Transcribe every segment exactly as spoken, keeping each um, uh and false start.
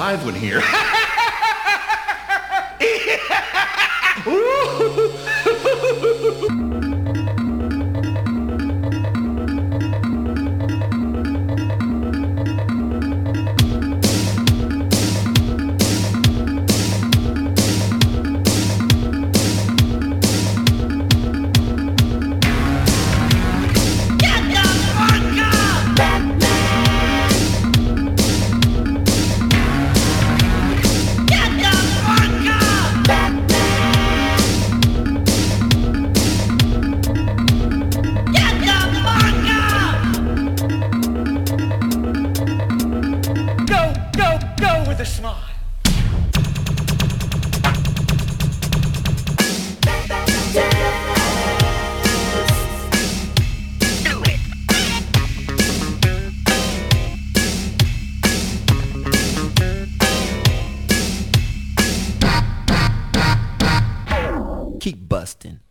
live one here. Keep busting.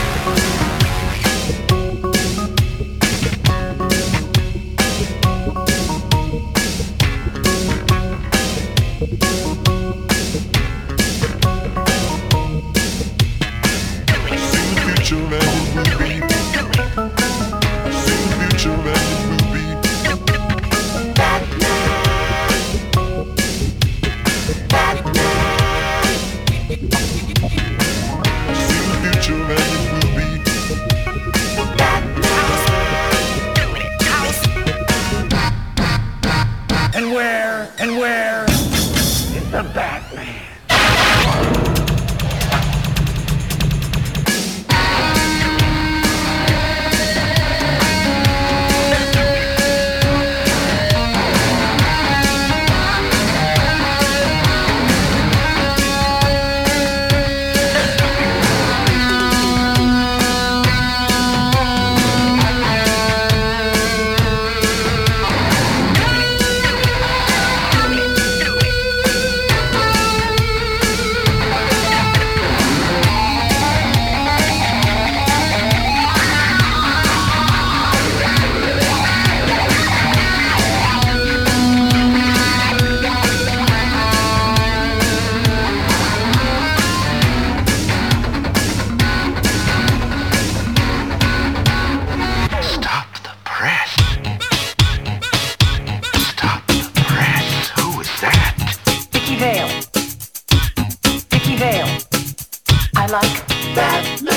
And where, and where is the Batman? I like Batman.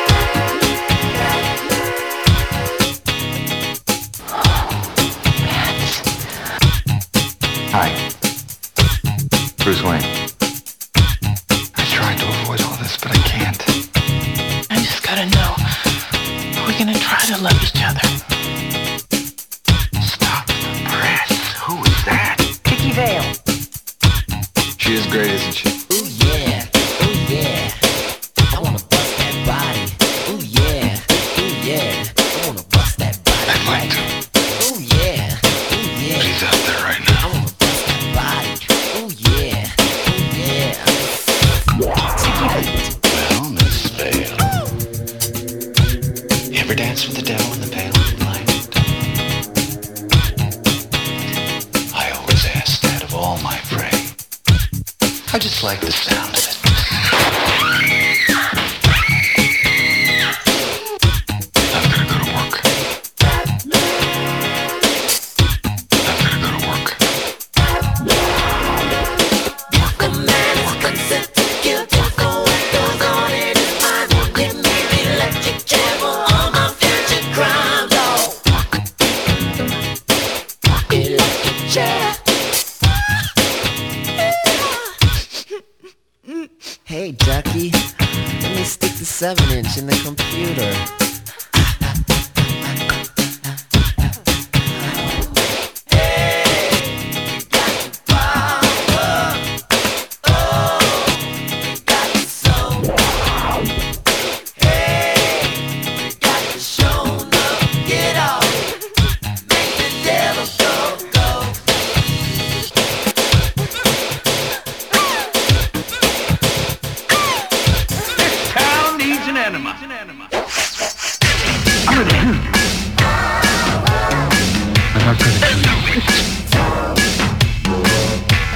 Hi, Bruce Wayne. I tried to avoid all this, but I can't. I just gotta know, are we gonna try to love each other? Stop the press. Who is that? Vicky Vale. She is great, isn't she? Ooh yeah, ooh yeah. I wanna bust that body. Ooh yeah, ooh yeah. I wanna bust that body. I'd like to. Ooh yeah, ooh yeah. But he's out there right now. I wanna bust that body. Ooh yeah, ooh yeah. Well, Miss Vale, you ever dance with the devil in the pale moonlight? I always ask that of all my prey. I just like the sound of it. I've gotta go to work. I've gotta go to work. Work, work, Hey, Ducky, let me stick the seven inch in the computer.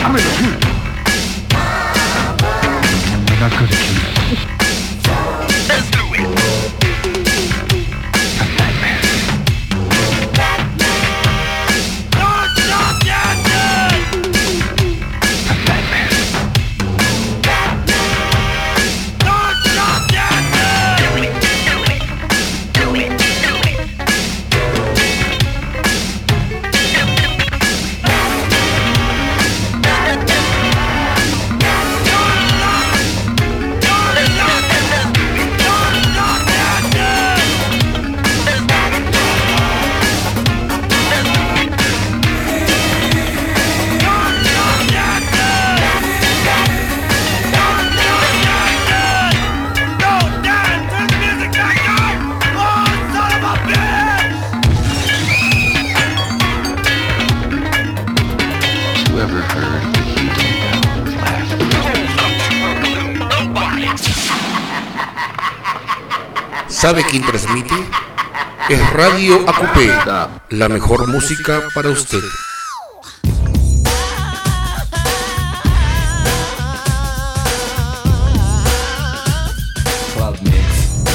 I'm gonna shoot. We're not gonna shoot. Let's do it. A nightmare. Don't stop dancing! A nightmare. Don't stop dancing! Whoever heard the healing bells laugh? ¿Sabe quién transmite? Es Radio Acupé, la mejor música para usted. Club Mix.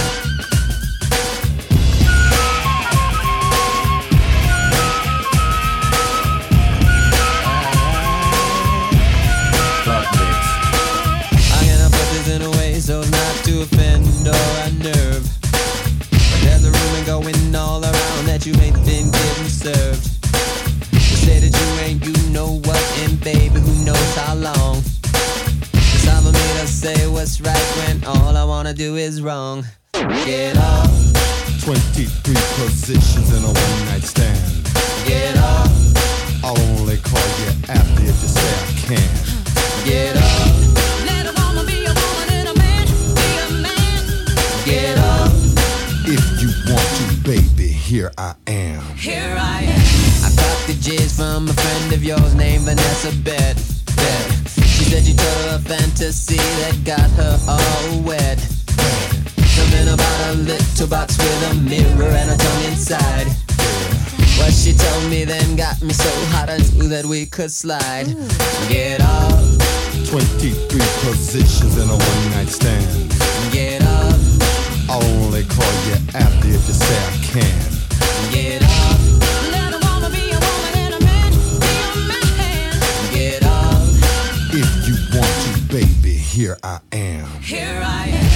Club Mix. I'm gonna put this in a way so as not to offend or unnerve. But there's a rumor going all around that you ain't been getting served. They say that you ain't, you know what, and baby, who knows how long. Cause I'm a made us say what's right when all I wanna do is wrong. Get up, twenty-three positions in a one-night stand. get up, I'll only call you after if you say I can. get up, Let a woman be a woman and a man be a man. get up. If you want to, baby, here I am. Here I am. I got the jizz from a friend of yours named Vanessa Bet. Bet. She said you told her a fantasy that got her all wet. Something about a little box with a mirror and a tongue inside. What she told me then got me so hot I knew that we could slide. Get up, twenty-three positions in a one-night stand. get up, I'll only call you after if you say I can. get up, Let a woman be a woman and a man be a man. get up. If you want to, baby, here I am. Here I am.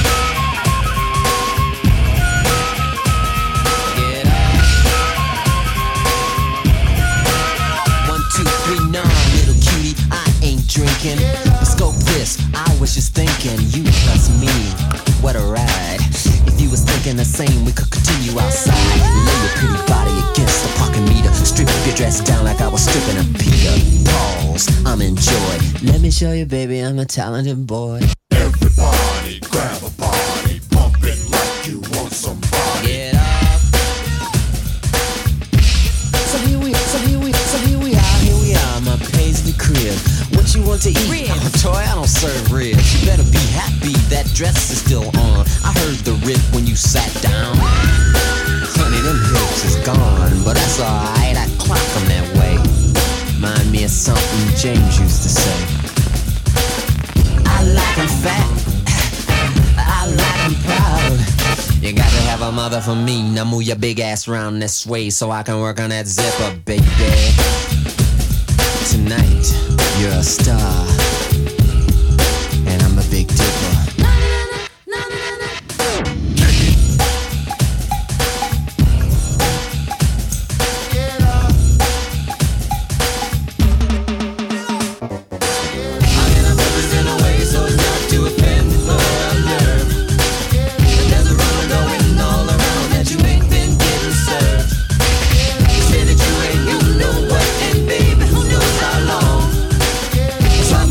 Get up. One, two, three, nine, little cutie, I ain't drinking. Scope this, I was just thinking, you plus me, what a ride. If you was thinking the same, we could continue outside. Lay your pretty body against the parking meter. Strip your dress down like I was stripping a Peter. Pause, I'm in joy. Let me show you, baby, I'm a talented boy. Everybody grab a body, pump it like you want somebody. Get up. So here we, so here we, so here we are, here we are, my paisley crib. What you want to eat? Ribs. I'm a toy, I don't serve ribs. You better be happy that dress is still on. I heard the rip when you sat down. Honey, them hips is gone, but that's alright, I clock them that way. Mind me of something James used to say. I like 'em fat, I like 'em proud. You got to have a mother for me. Now move your big ass round this way so I can work on that zipper, baby. Tonight, you're a star, and I'm a big dipper. I'm gonna put this in a way so as not to offend or unnerve. But there's a rumor going all around that you ain't been getting served. You say that you ain't, you know what, and baby, who knows how long. So I'm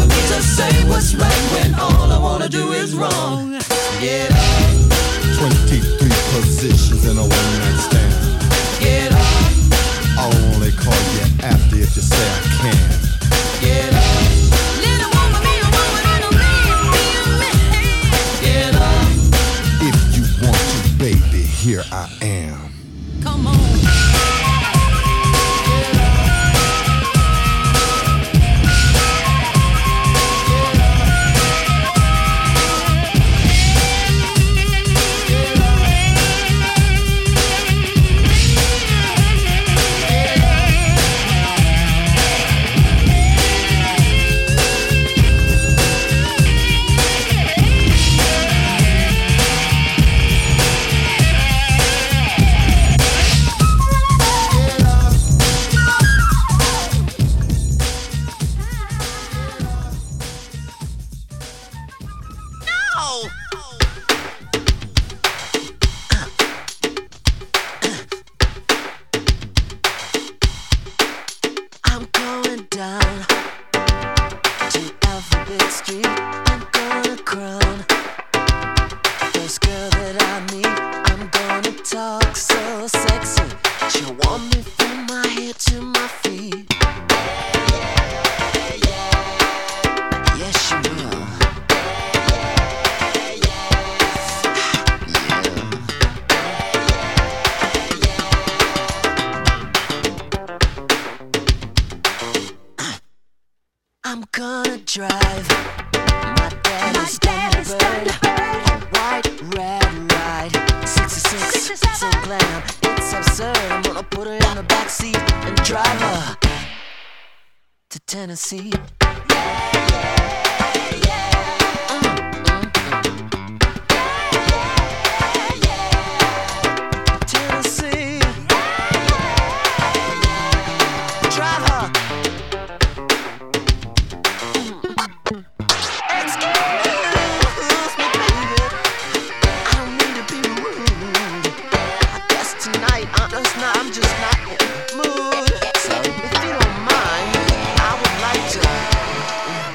Tennessee. Yes, you will. I'm gonna drive my daddy's Thunderbird, a white red ride, sixty-six, so glam, it's absurd. I'm gonna put her in the backseat and drive her to Tennessee. Tennessee, drive her. Excuse me, baby, I don't mean to be rude. I guess tonight I'm just not, I'm just not in the mood. So if you don't mind, I would like to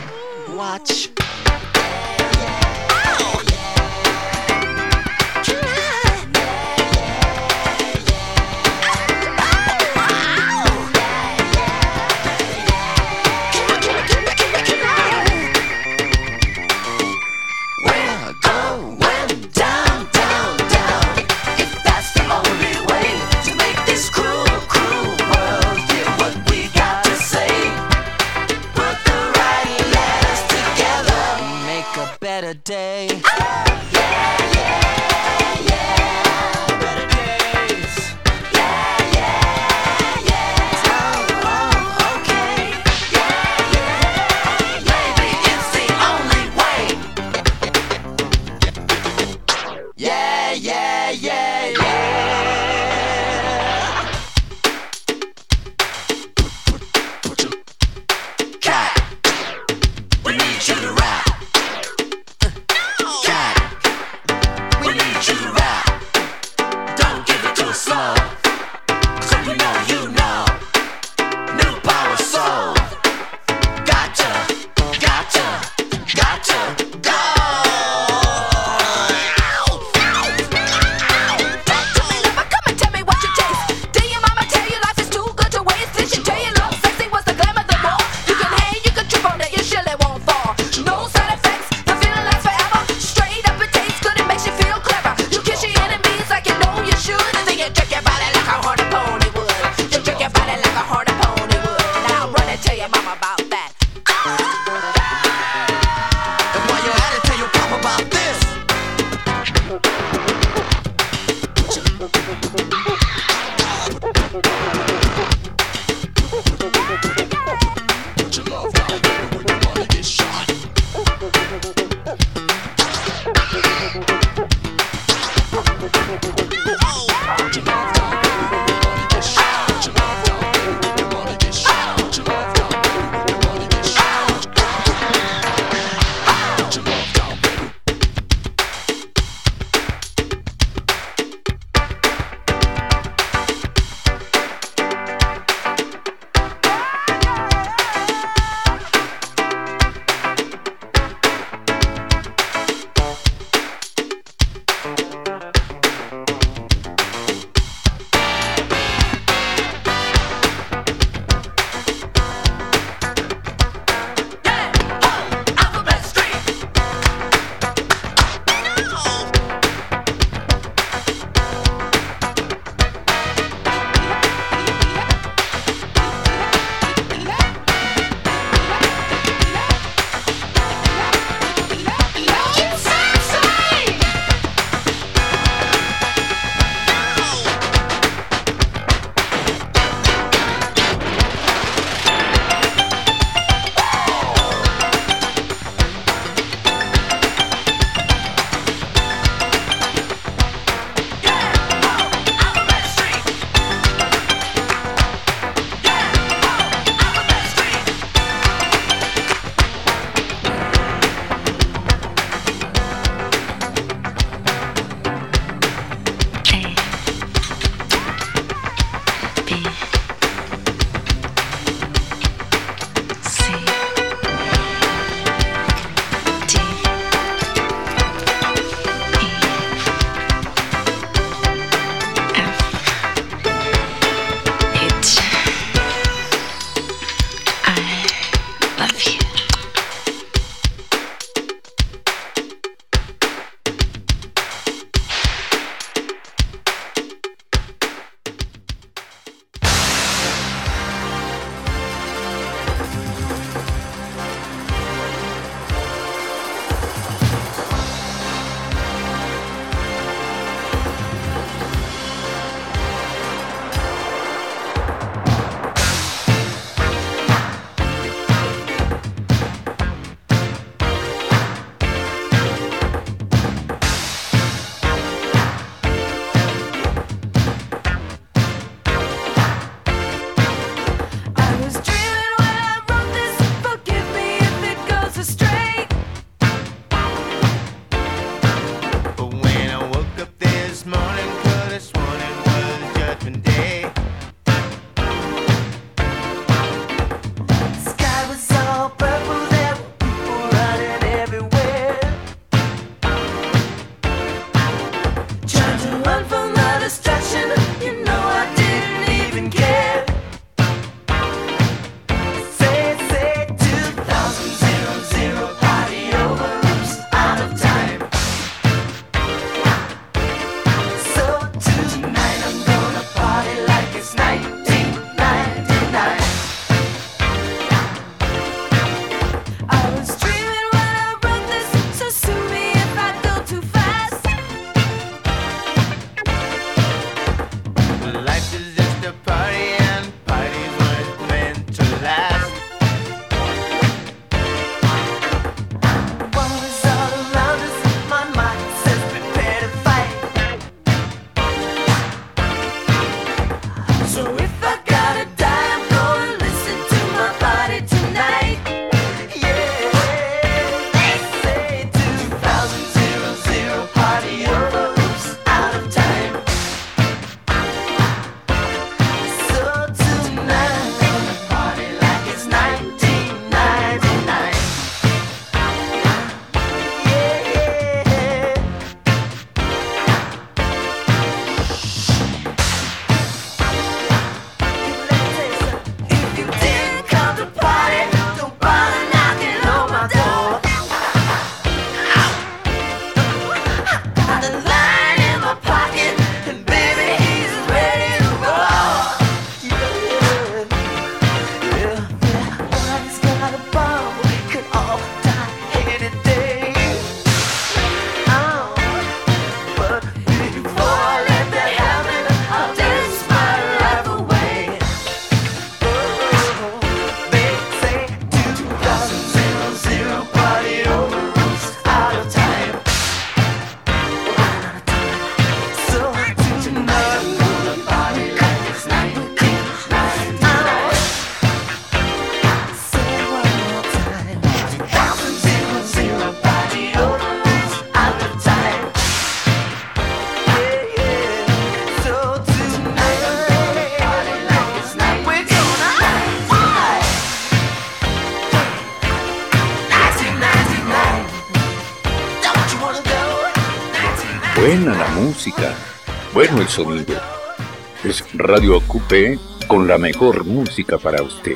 Buena la música, bueno el sonido. Es Radio Acupé con la mejor música para usted.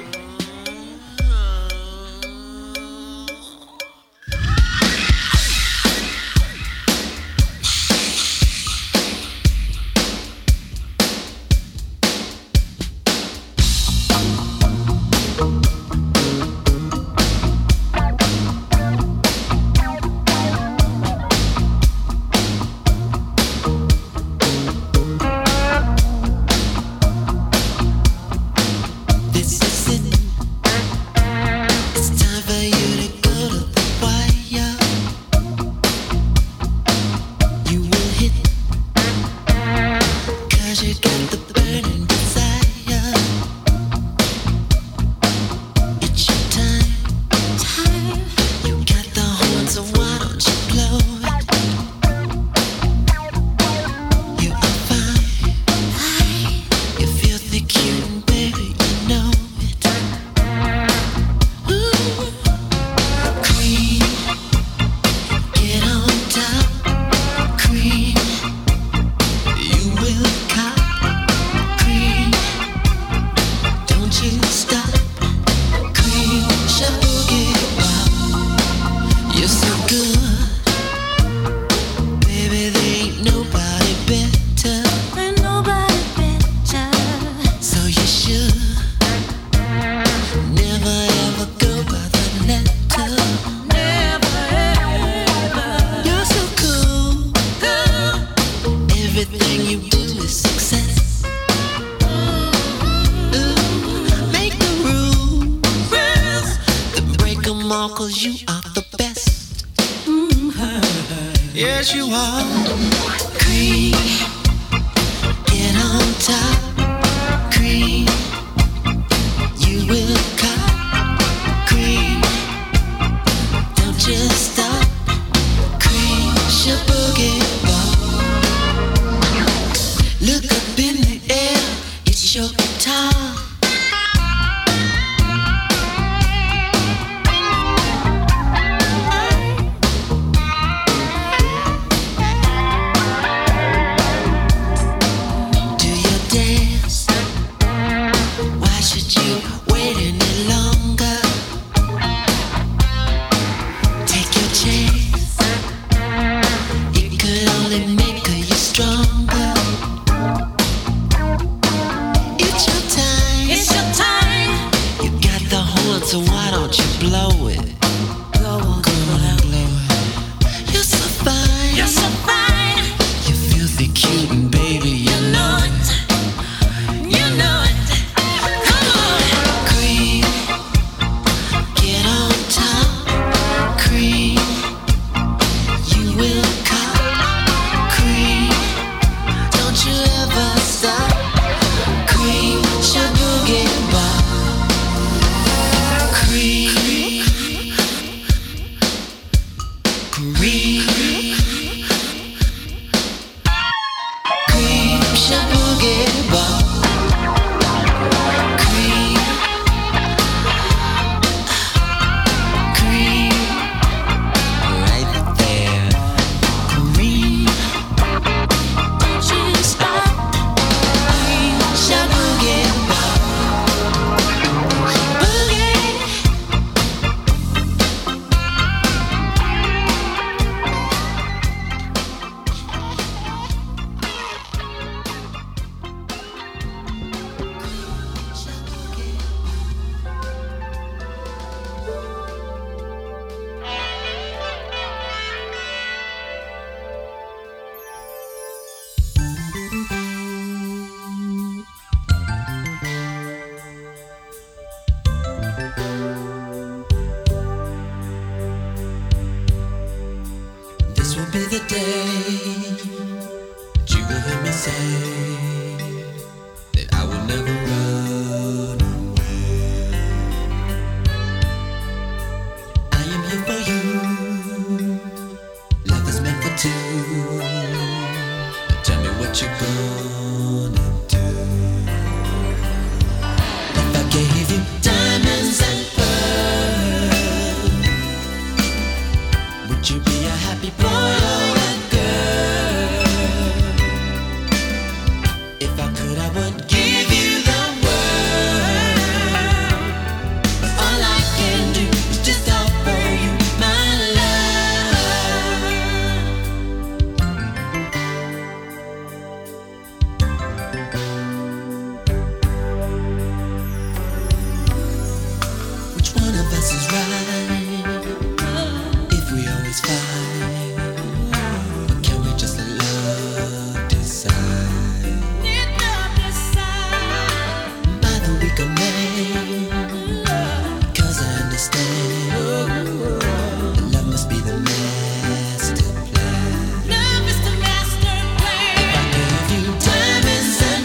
which one of us is right? If we always fight, or can we just let love decide? Let love decide by the weak of man. 'Cause I understand that love must be the master plan. Love is the master plan. If I gave you diamonds and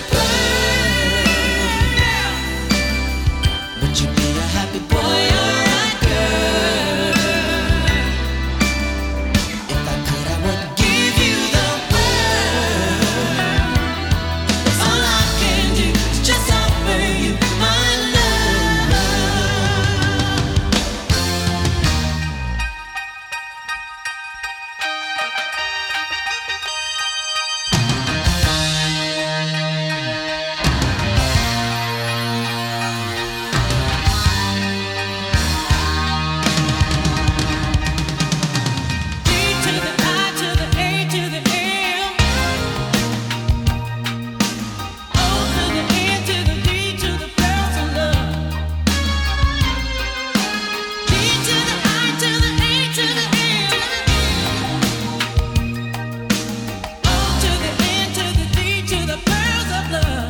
pearls, would you be a happy boy or a girl? If I could, I would give you the world. All I can do is just offer you my love. D to the I to the A to the M, O to the N to the D to the pearls of love. D to the I to the A to the M, O to the N to the D to the pearls of love.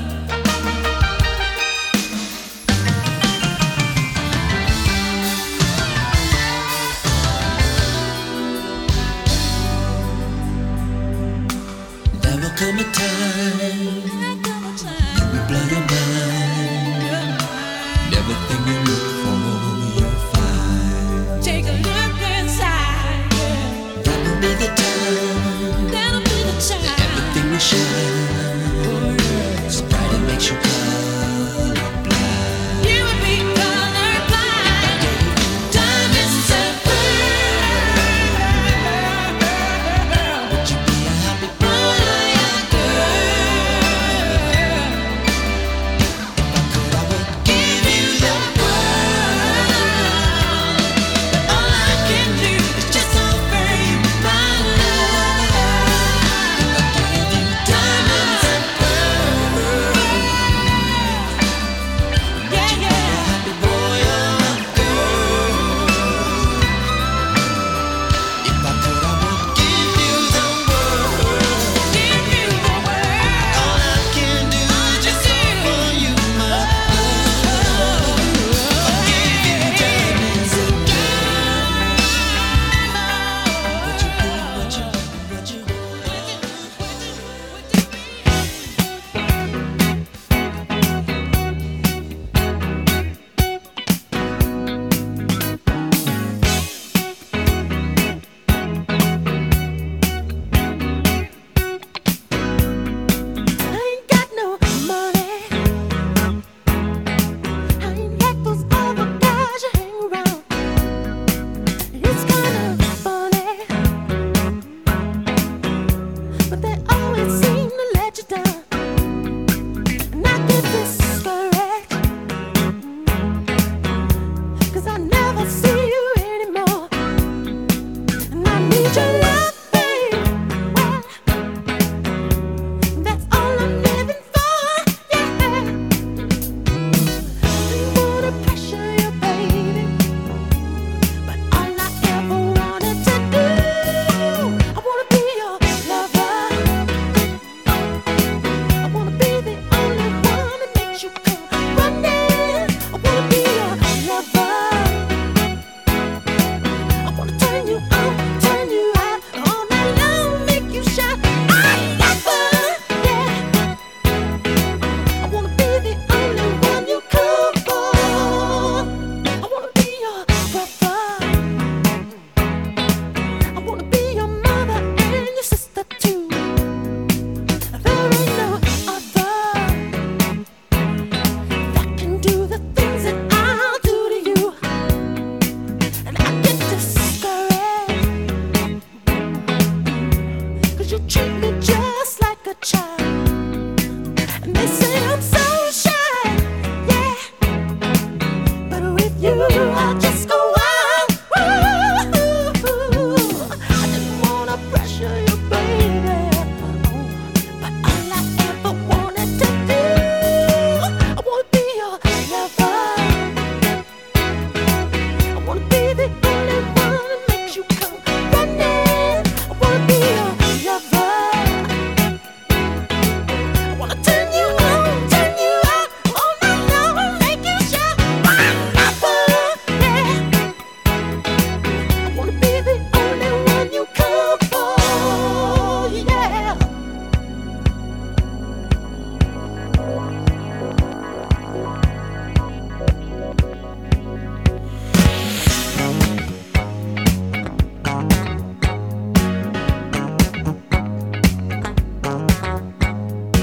There will come a time when we blow your mind. Everything you look for, you'll find. Take a look inside. That will be the time. That'll be the time. Everything will shine. So bright it makes you colorblind. You would be colorblind. Diamonds and pearls. Would you be a happy boy or a girl? If I could, I would give you the world.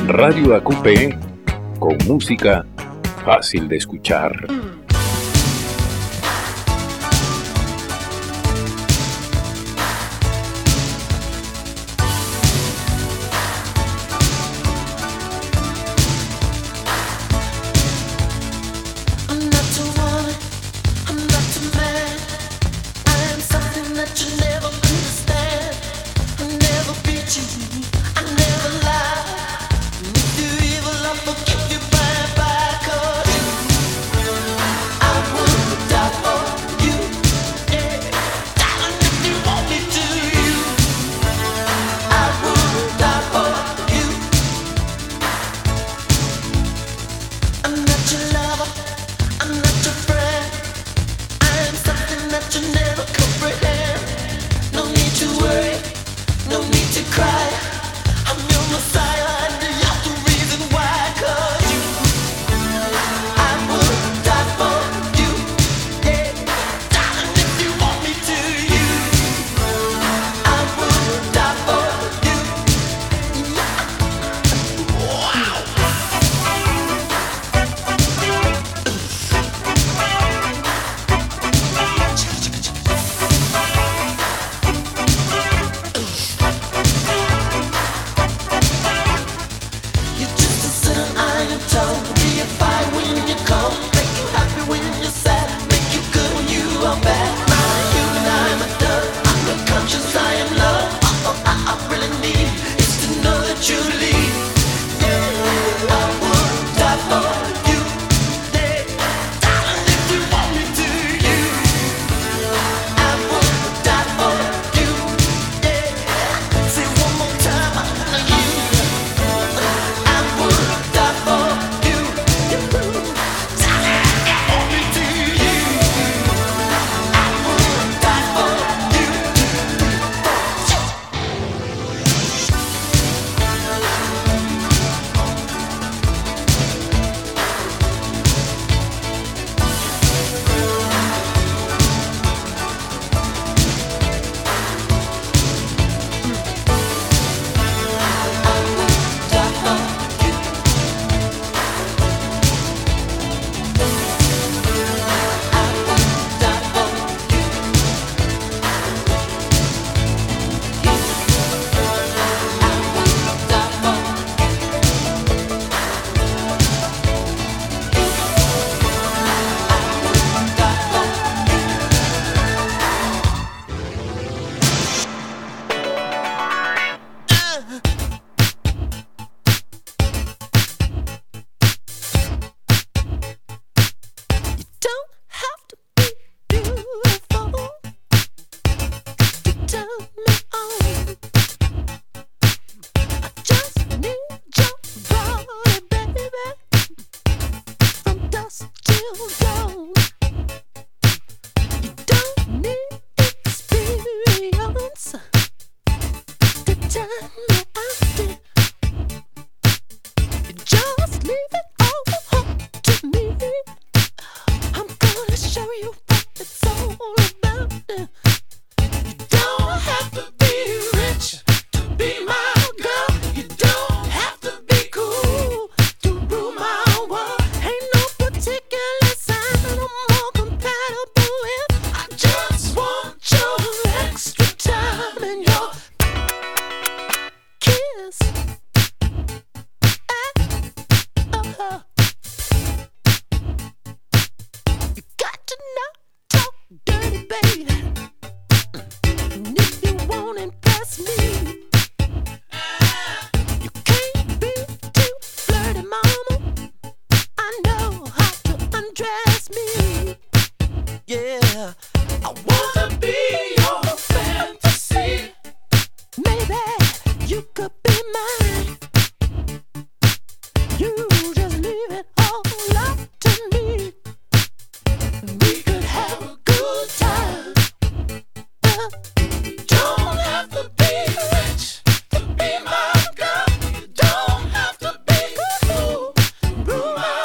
Radio A Q P con música fácil de escuchar.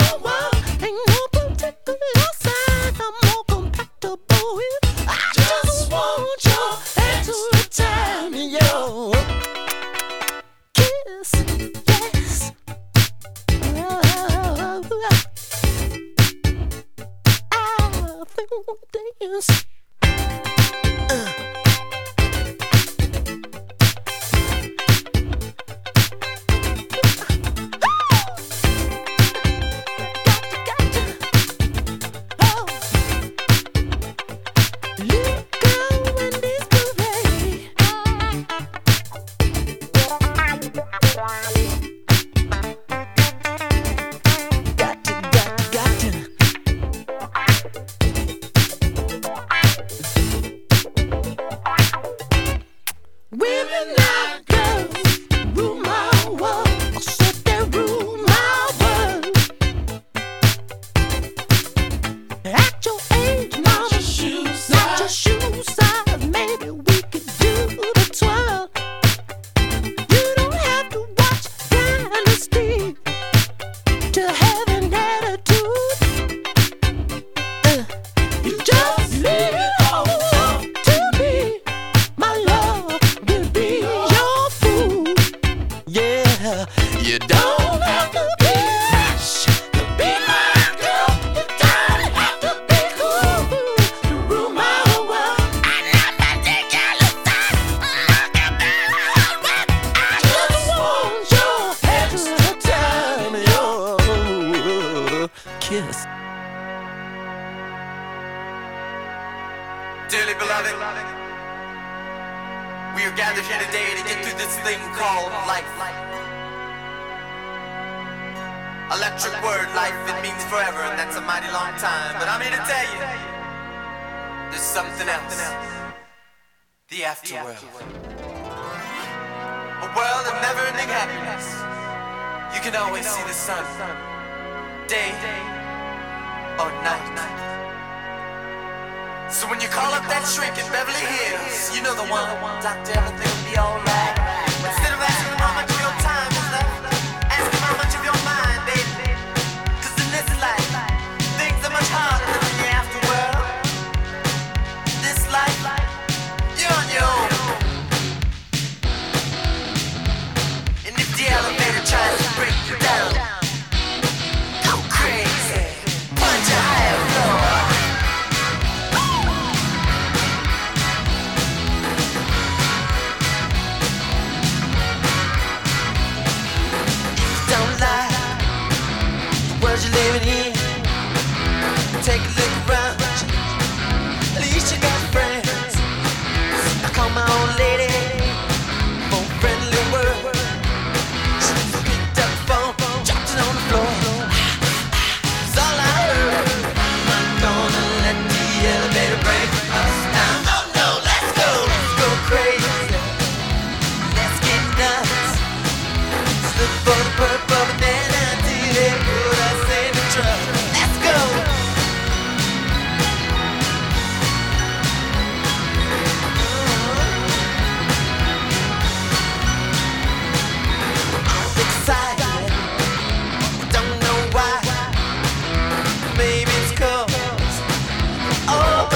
Just nothing will dance. Uh. Dearly beloved, we are gathered here today to get through this thing called life. Electric word, life, it means forever, and that's a mighty long time. But I'm here to tell you, there's something else. The afterworld. A world of never-ending happiness. You can always see the sun, day or night. So when you call up that shrink in Beverly Hills, you know the one. Doctor, everything will be alright. Instead of asking how much of your time is left, ask him how much of your mind, baby. Cause in this life, things are much harder than in the afterworld. This life, you're on your own. And if the elevator tries to break you down, go crazy, punch a higher floor. You're living here. Take a look around. At least you got friends. I call my old lady for a friendly word. She picked up the phone, dropped it on the floor. It's all I heard. I'm not gonna let the elevator break us down. Oh no, let's go, let's go crazy. Let's get nuts. Let's look for the purple banana till they put us. Let's go! I'm excited, don't know why. Maybe it's 'cause oh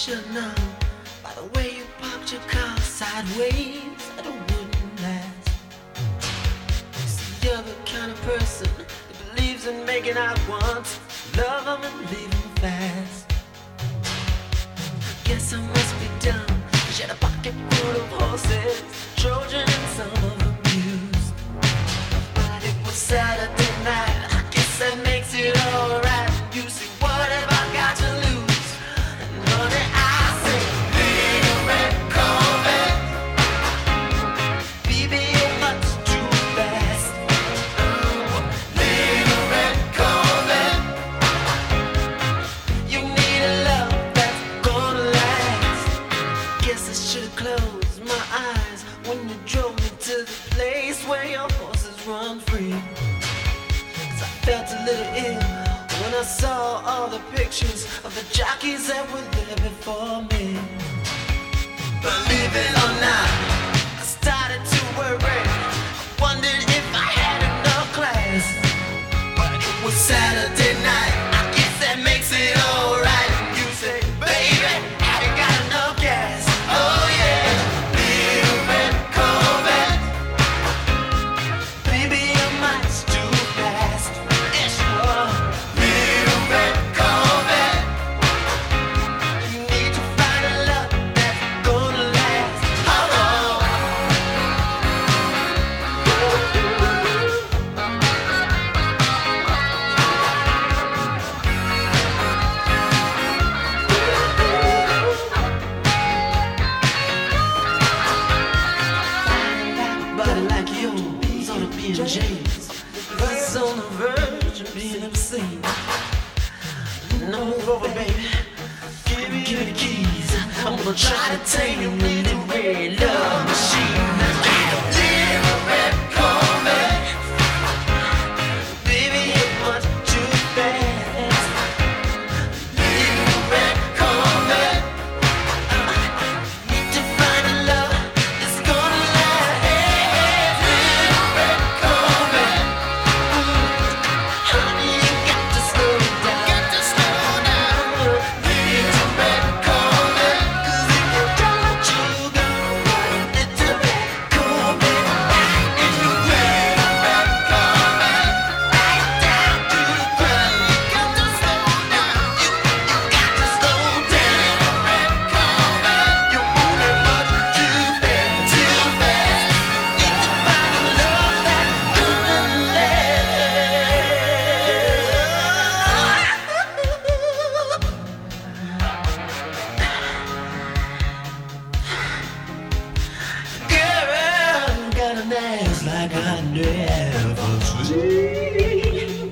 should know by the way you parked your car sideways that it wouldn't last. See, you're the kind of person that believes in making out once, love them and leave them fast. Guess I must be dumb. She had a pocket full of horses, Trojan and some of them used. But it was Saturday night, I guess that makes it alright. You see, what have I got to lose? And honey, I say, little red Corvette, baby, you're much too fast. Little red Corvette, you need a love that's gonna last. Guess I should've closed my eyes when you drove me to the place where your horses run free. 'Cause I felt a little ill when I saw all the pictures of the jockeys that were there before me. Believe it or not, I started to worry. I wondered if I had enough class. But it was Saturday night, I guess that makes it alright. You say, baby, have you got enough gas? Oh yeah, little red Corvette, baby, you're much too fast. Yes, you are. Little red Corvette, you need to find a love that's gonna last. Oh, oh. Body like yours ought to be in James. It's on the verge of being obscene. No, move over, baby. Give me, give me the keys. I'm gonna try to tame you with the red love machine. Little red Corvette, baby, you're much too fast. Little red Corvette, need to find a love that's gonna last. Little red Corvette, honey, you got to slow down. Got to slow down. Little red Corvette, 'cause if you don't, you gonna run. Little red Corvette, right in the red, red Corvette, right down to the ground. You got to slow down. You, you got to slow down. Red Corvette, you're moving much too fast, too fast. Need to find a love that's gonna last. Girl, got an ass like I never seen.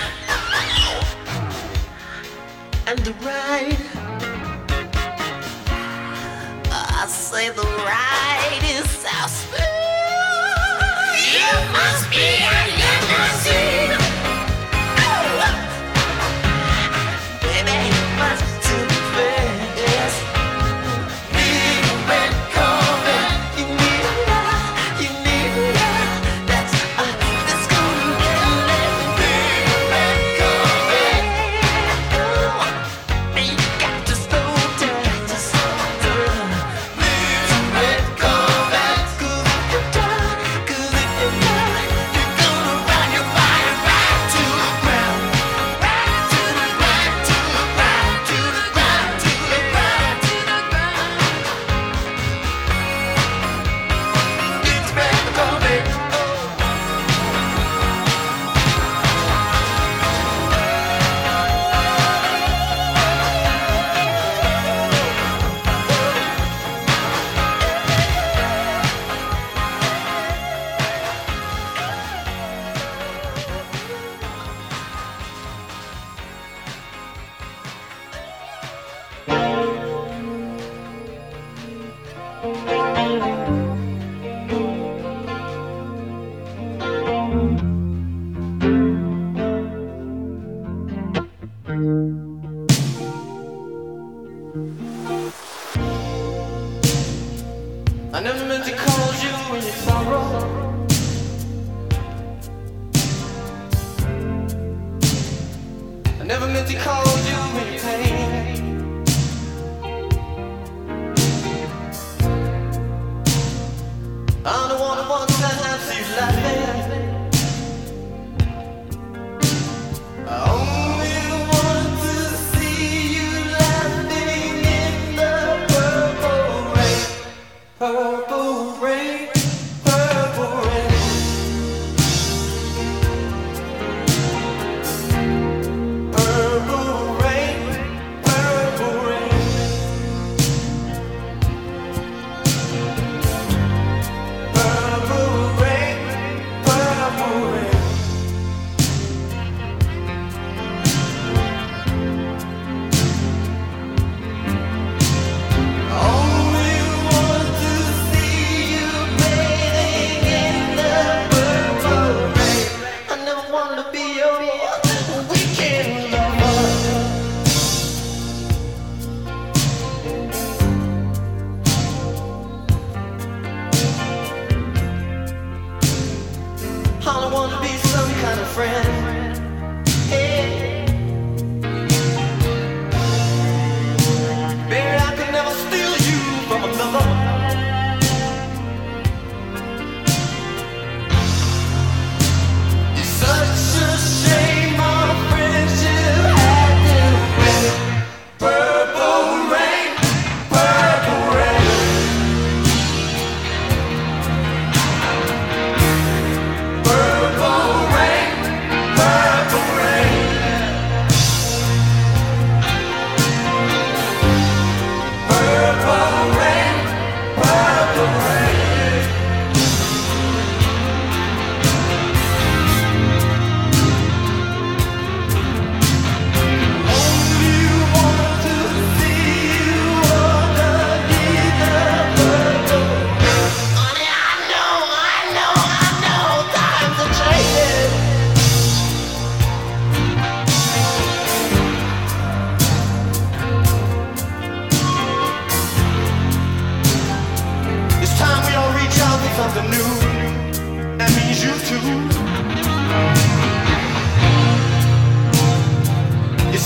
And the ride, I say the ride is so smooth. You must be a limousine. Oh, baby, much too fast. Little red Corvette, you need a love, you need a love that's uh, that's gonna last. Little red Corvette, oh, you got to slow down, got to slow down. Little red Corvette, 'cause if you don't, 'cause if you don't, you're gonna run your body right to the ground, right to the ground, to the ground, to the ground, to the ground, to the ground. Little red Corvette, oh. I never meant to cause you any sorrow. I never meant to cause you any pain.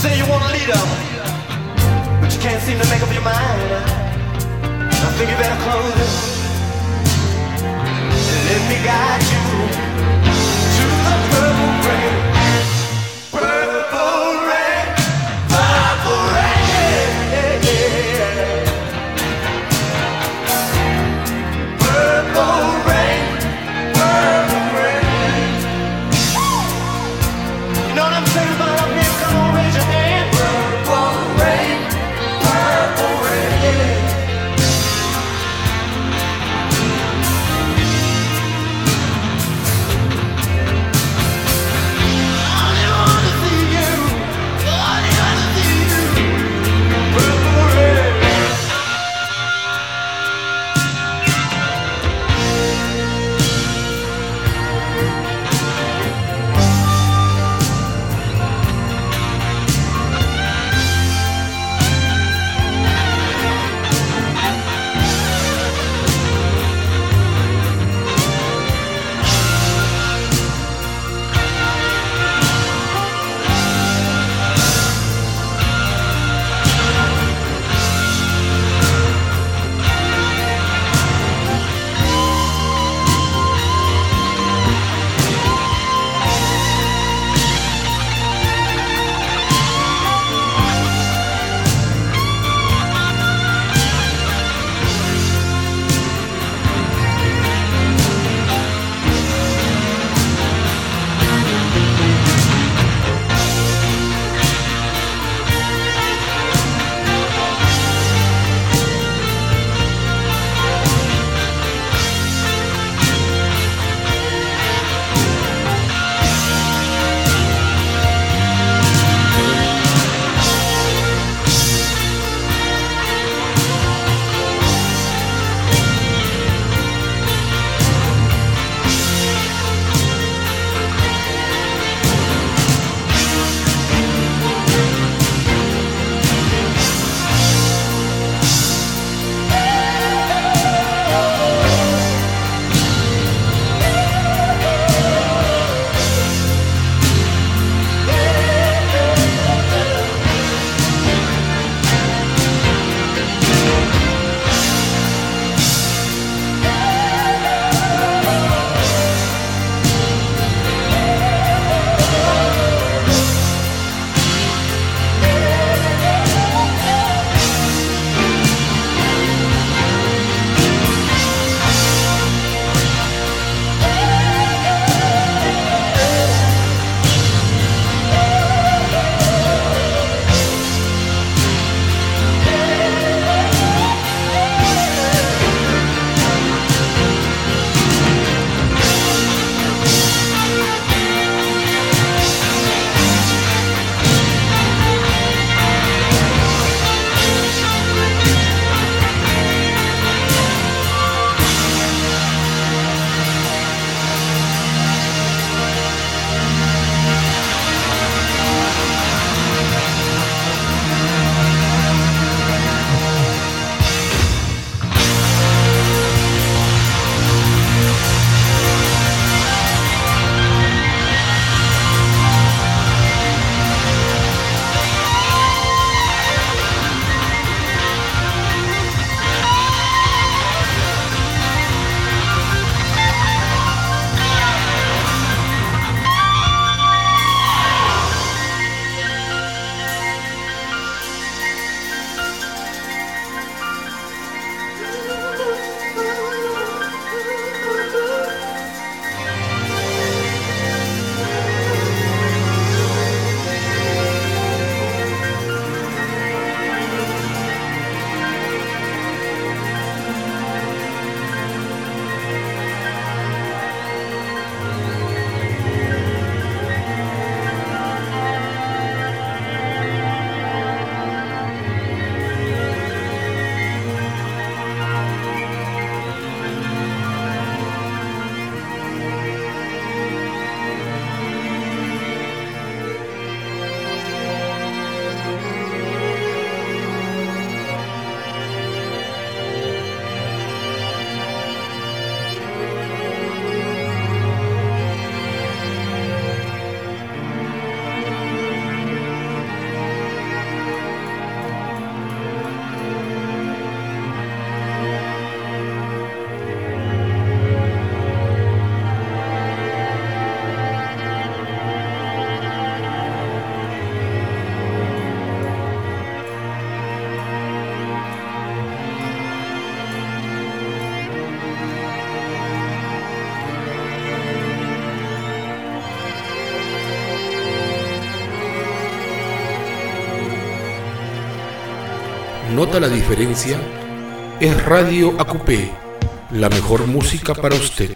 say you want a leader, but you can't seem to make up your mind. I think you better close it. Let me guide you to the purple rain. Purple rain, purple rain. Purple rain, purple rain. You know what I'm saying about up here? Come on, raise your hand. Purple rain, purple rain. ¿Nota la diferencia? Es Radio A Q P, la mejor música para usted.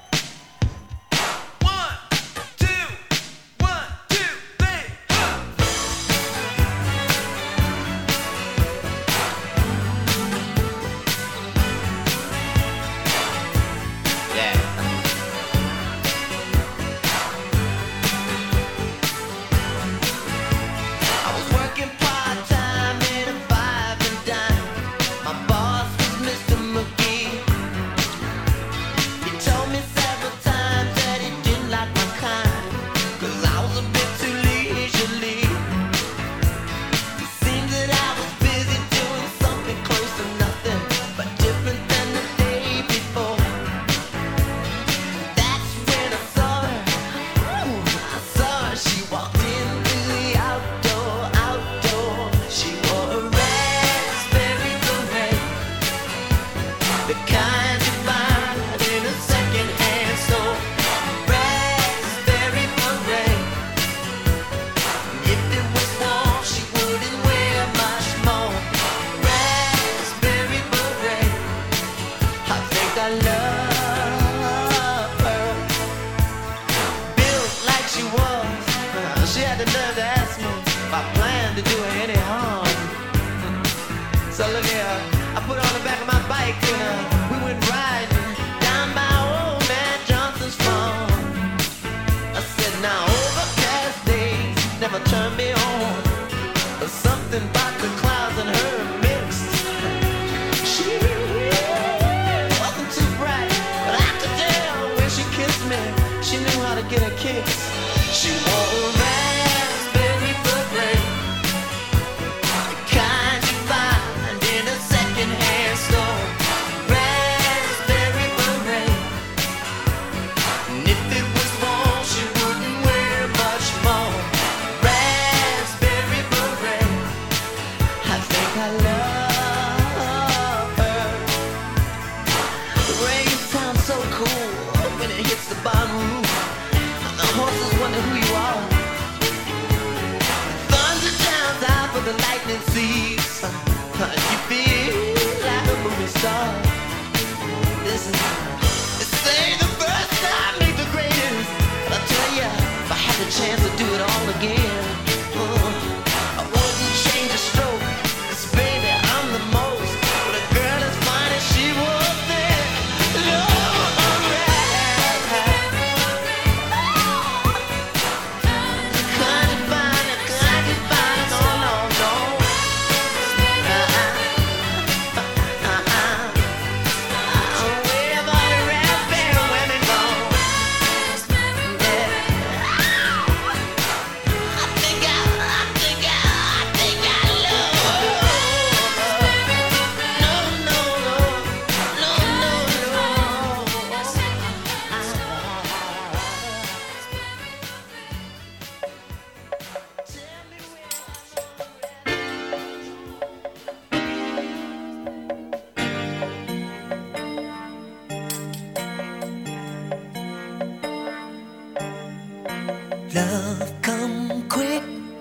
Love come quick,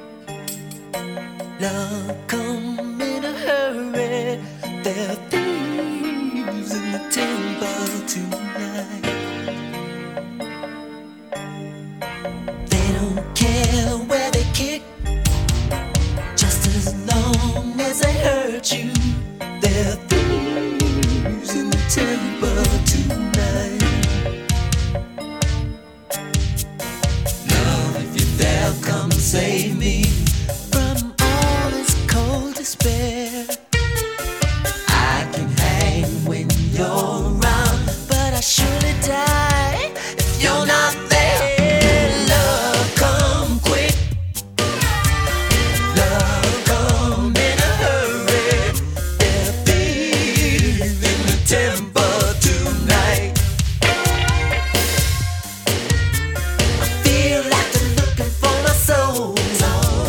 love come in a hurry. There are thieves in the temple tonight. They don't care where they kick, just as long as they hurt you. There are thieves in the temple tonight. Come and save me from all this cold despair. I can hang when you're around, but I surely die if you're not there. Love come quick, love come in a hurry. There'll be in the temple tonight. I feel like they're looking for my soul.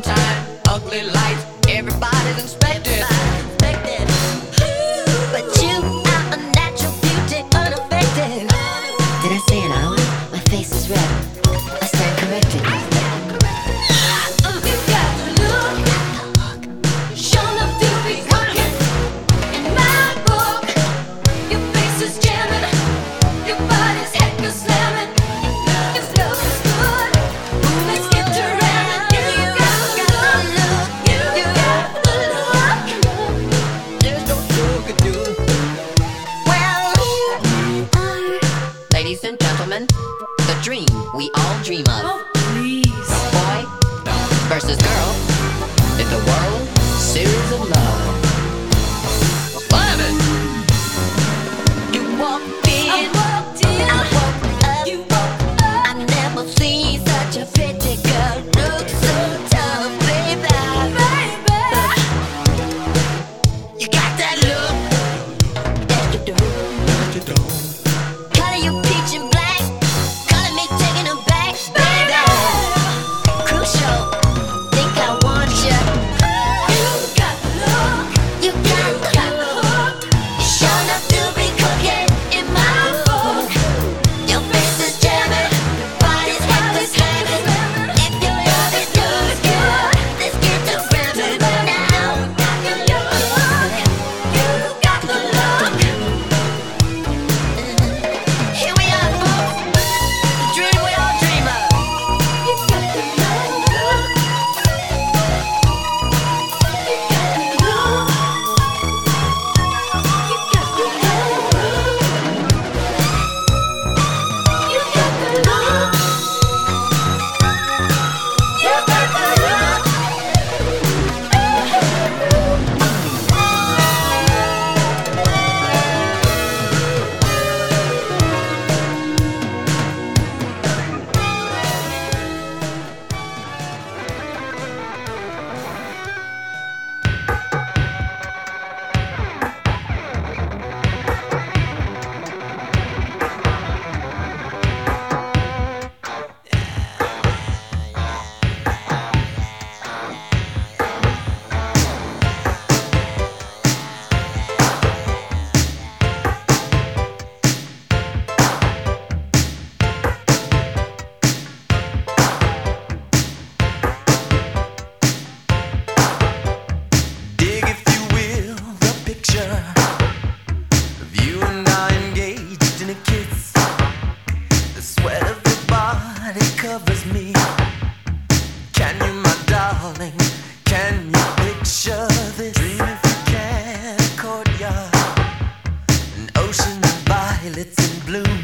time, ugly lights, everybody's inspected. But you are a natural beauty, unaffected. Did I say an hour? My face is red. I stand corrected. You got the look, show enough to be crooked. In my book, your face is jamming, your body's heck is slamming. If love is good, let's get to ramming. You got the look, you got the look. There's no sugar do. Well, we are. Ladies and gentlemen, the dream we all dream of. Oh, please. Boy versus girl in the world series of love. Slam it! You walked in, I walked in, I woke up. you woke up. I never seen such a pretty girl look so tough, baby. You got that look, yes you do. Color you peach and black, color me taking them back, baby. Crucial, think I want you. You got the look, You got got the hook. show enough to be cooking in my book. Your face is jamming, body's heck is slamming. If your love is good, good, let's get to ramming now. You got the look. Here we are, folks. The dream we all dream of. You got the look. You got the look. You got the look. You got the look. You got the look. Dig, if you will, the picture of you and I engaged in a kiss. The sweat of your body covers me. Can you, my darling, can you picture this? Dream if you can, a courtyard, an ocean of violets in bloom.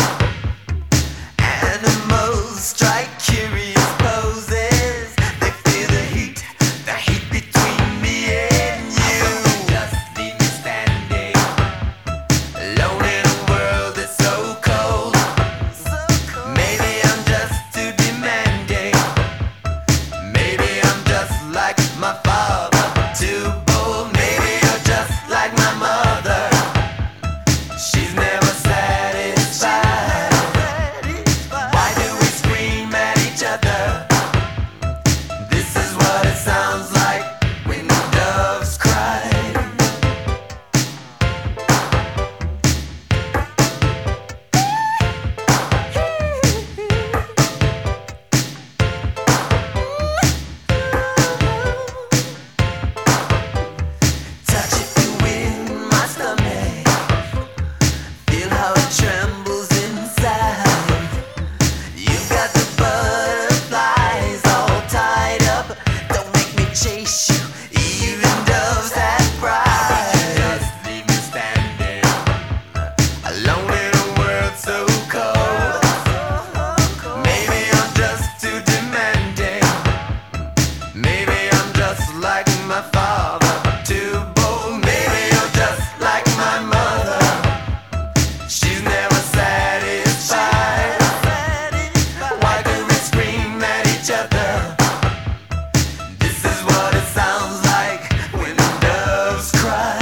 Animals strike curious poses. They feel the heat, the heat between me and you. Just leave me standing alone in a world that's so cold. Maybe I'm just too demanding. Maybe I'm just like my father, too bold. Maybe you're just like my mother. She's never satisfied. Why do we scream at each other? This is what it sounds like when the doves cry. Touch if you will, my stomach. Feel how it trembles inside. You've got the butterflies all tied up. Don't make me chase you, even doves have pride. Just leave me standing alone in a world so cold. Maybe I'm just too demanding. Maybe I'm just like my father, too bold. Maybe you're just like my mother. She's never satisfied. Why do we scream at each other? This is what it sounds like when the doves cry.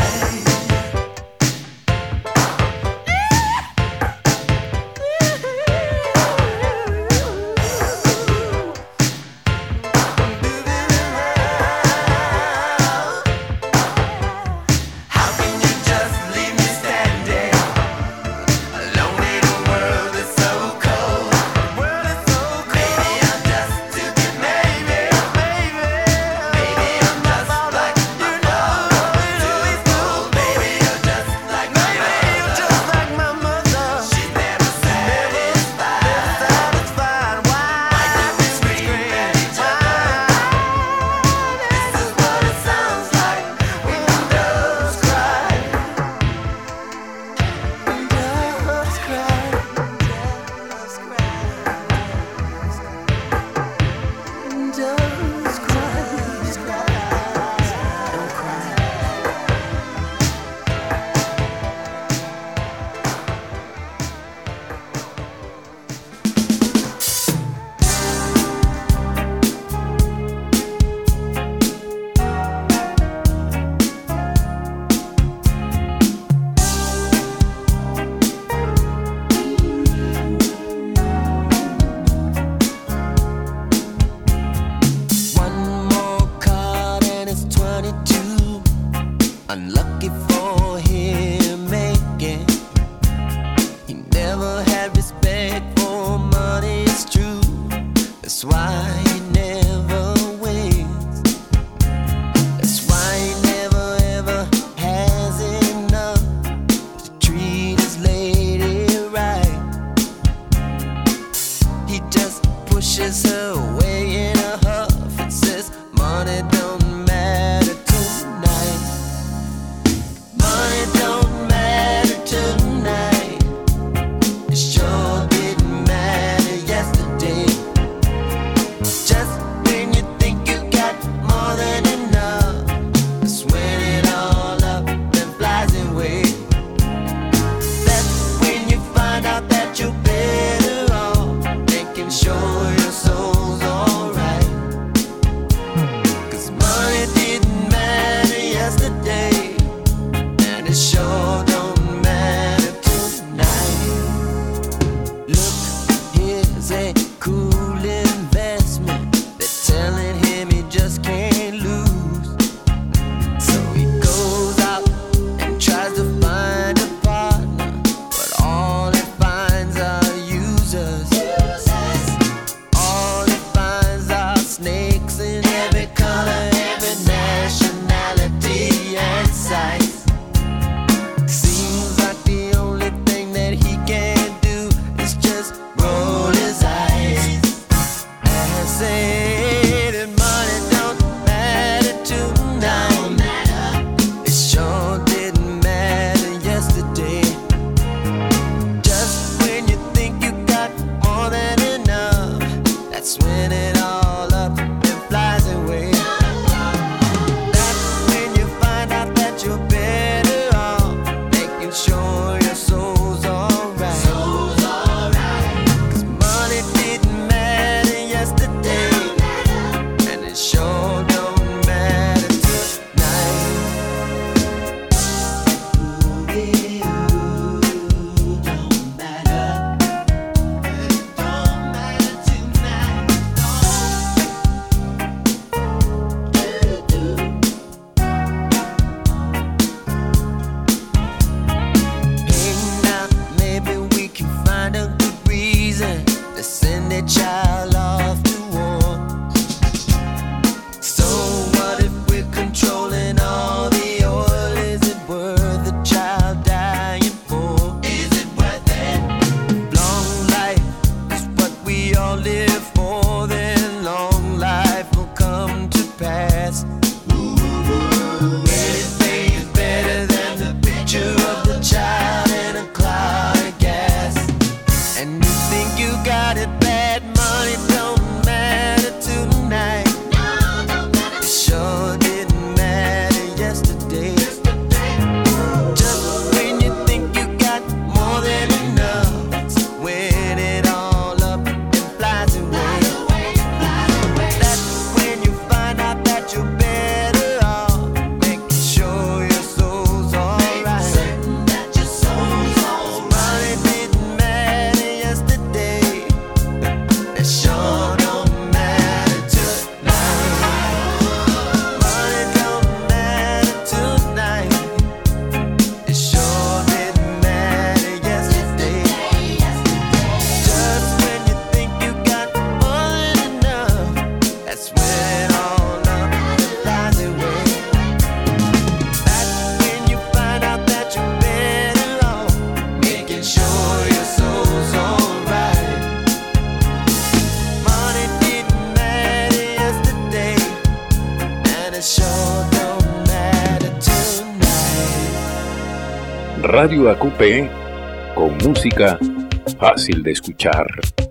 sure don't matter tonight. Radio A Q P, con música fácil de escuchar.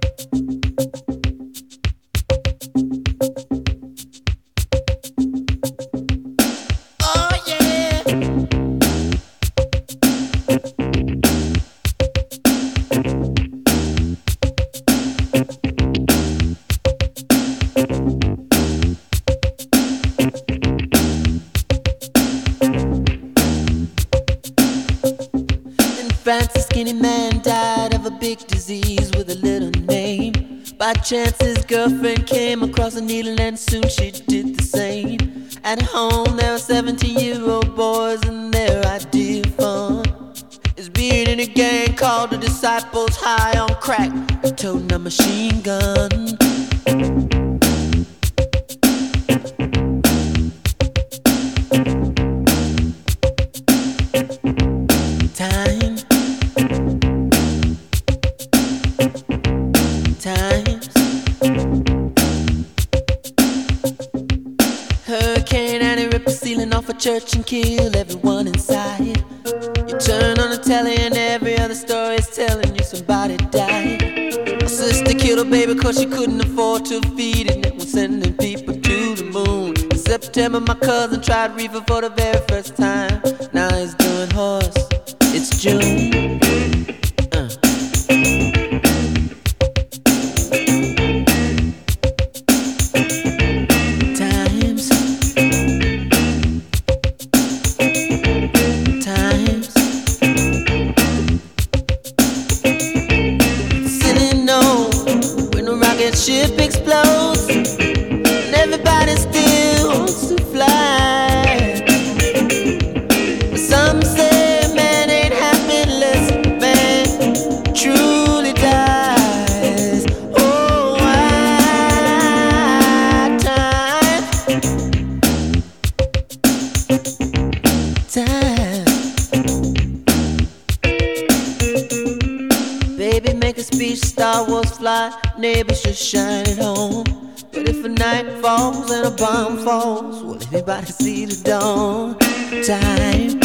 France, a skinny man died of a big disease with a little name. By chance his girlfriend came across a needle and soon she did the same. At home there were seventeen-year-old boys and their idea of fun is being in a gang called the Disciples, high on crack, toting a machine gun. Time Times. Hurricane Annie ripped the ceiling off a church and killed everyone inside. You turn on the telly and every other story is telling you somebody died. A sister killed her baby cause she couldn't afford to feed it, and it was sending people to the moon. In September my cousin tried reefer for the very first time. Now he's doing horse. It's June. Uh. Times. Times. Sitting on when a rocket ship explodes and everybody still wants to fly. But some say truly dies. Oh, why time? Time. Baby, make a speech, Star Wars fly, neighbors just shine at home. But if a night falls and a bomb falls, will anybody see the dawn? Time.